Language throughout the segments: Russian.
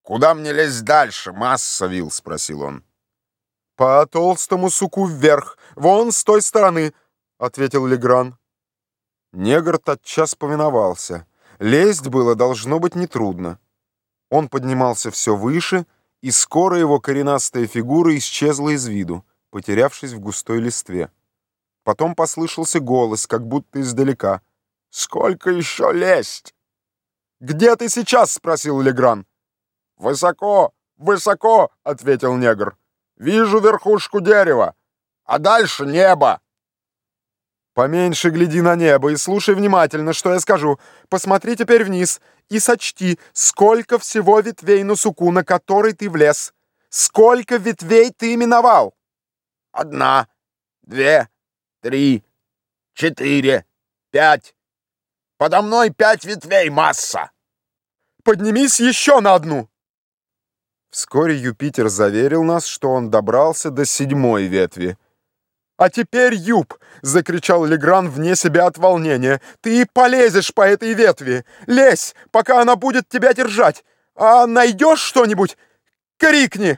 «Куда мне лезть дальше, масса вил?» — спросил он. «По толстому суку вверх, вон с той стороны», — ответил Легран. Негр тотчас повиновался. Лезть было должно быть нетрудно. Он поднимался все выше, и скоро его коренастая фигура исчезла из виду, потерявшись в густой листве. Потом послышался голос, как будто издалека. «Сколько еще лезть?» «Где ты сейчас?» — спросил Легран. «Высоко, высоко!» — ответил негр. «Вижу верхушку дерева, а дальше небо!» «Поменьше гляди на небо и слушай внимательно, что я скажу. Посмотри теперь вниз и сочти, сколько всего ветвей на суку, на который ты влез. Сколько ветвей ты миновал?» 1, 2, 3, 4, 5. Подо мной 5 ветвей, масса!» «Поднимись еще на одну!» Вскоре Юпитер заверил нас, что он добрался до 7-й ветви. «А теперь, Юп!» — закричал Легран вне себя от волнения. «Ты полезешь по этой ветви! Лезь, пока она будет тебя держать! А найдешь что-нибудь? Крикни!»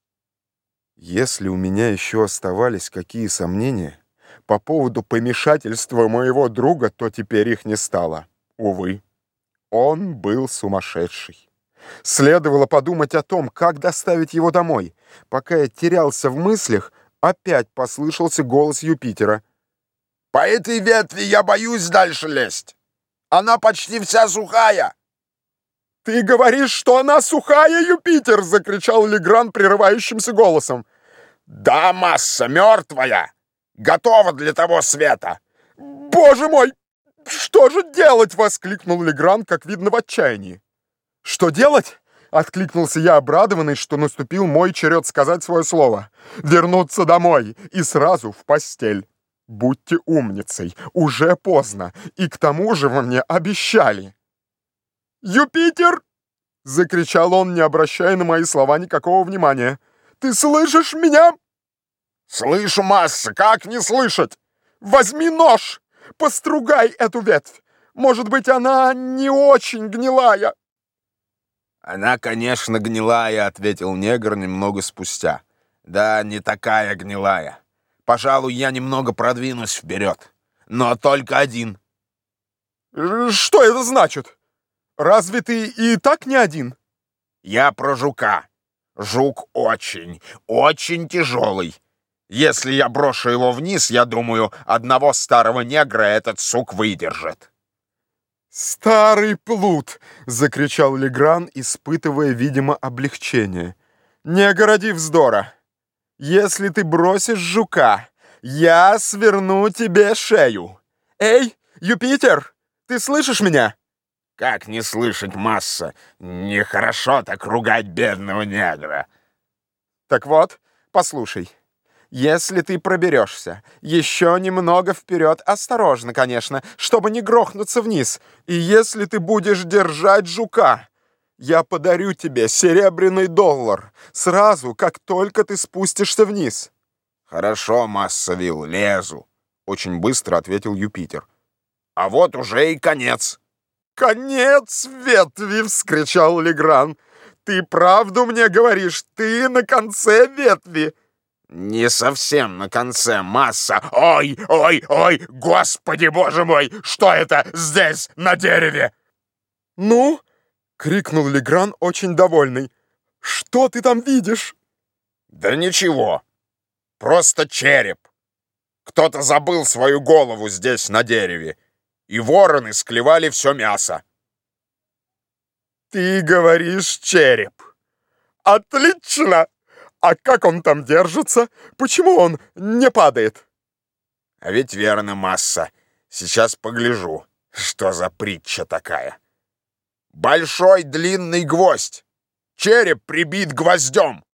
Если у меня еще оставались какие сомнения по поводу помешательства моего друга, то теперь их не стало. Увы, он был сумасшедший. Следовало подумать о том, как доставить его домой. Пока я терялся в мыслях, опять послышался голос Юпитера. «По этой ветви я боюсь дальше лезть. Она почти вся сухая». «Ты говоришь, что она сухая, Юпитер!» — закричал Легран прерывающимся голосом. «Да, масса, мертвая. Готова для того света». «Боже мой! Что же делать?» — воскликнул Легран, как видно, в отчаянии. «Что делать?» — откликнулся я, обрадованный, что наступил мой черед сказать свое слово. «Вернуться домой и сразу в постель. Будьте умницей, уже поздно, и к тому же вы мне обещали». «Юпитер!» — закричал он, не обращая на мои слова никакого внимания. «Ты слышишь меня?» «Слышу, масса, как не слышать?» «Возьми нож! Постругай эту ветвь! Может быть, она не очень гнилая!» «Она, конечно, гнилая», — ответил негр немного спустя. «Да, не такая гнилая. Пожалуй, я немного продвинусь вперед. Но только один». «Что это значит? Разве ты и так не один?» «Я про жука. Жук очень, очень тяжелый. Если я брошу его вниз, я думаю, одного старого негра этот сук выдержит». «Старый плут!» — закричал Легран, испытывая, видимо, облегчение. «Не городи вздора! Если ты бросишь жука, я сверну тебе шею! Эй, Юпитер, ты слышишь меня?» «Как не слышать, масса? Нехорошо так ругать бедного негра». «Так вот, послушай. Если ты проберешься еще немного вперед, осторожно, конечно, чтобы не грохнуться вниз, и если ты будешь держать жука, я подарю тебе серебряный доллар сразу, как только ты спустишься вниз». «Хорошо, масса вил, лезу», — очень быстро ответил Юпитер. «А вот уже и конец». «Конец ветви!» — вскричал Легран. «Ты правду мне говоришь? Ты на конце ветви!» «Не совсем на конце, масса. Ой, ой, ой, господи, боже мой, что это здесь, на дереве?» «Ну?» — крикнул Легран, очень довольный. «Что ты там видишь?» «Да ничего, просто череп. Кто-то забыл свою голову здесь, на дереве, и вороны склевали все мясо». «Ты говоришь череп. Отлично! А как он там держится? Почему он не падает?» «А ведь верно, масса. Сейчас погляжу, что за притча такая. Большой длинный гвоздь. Череп прибит гвоздем.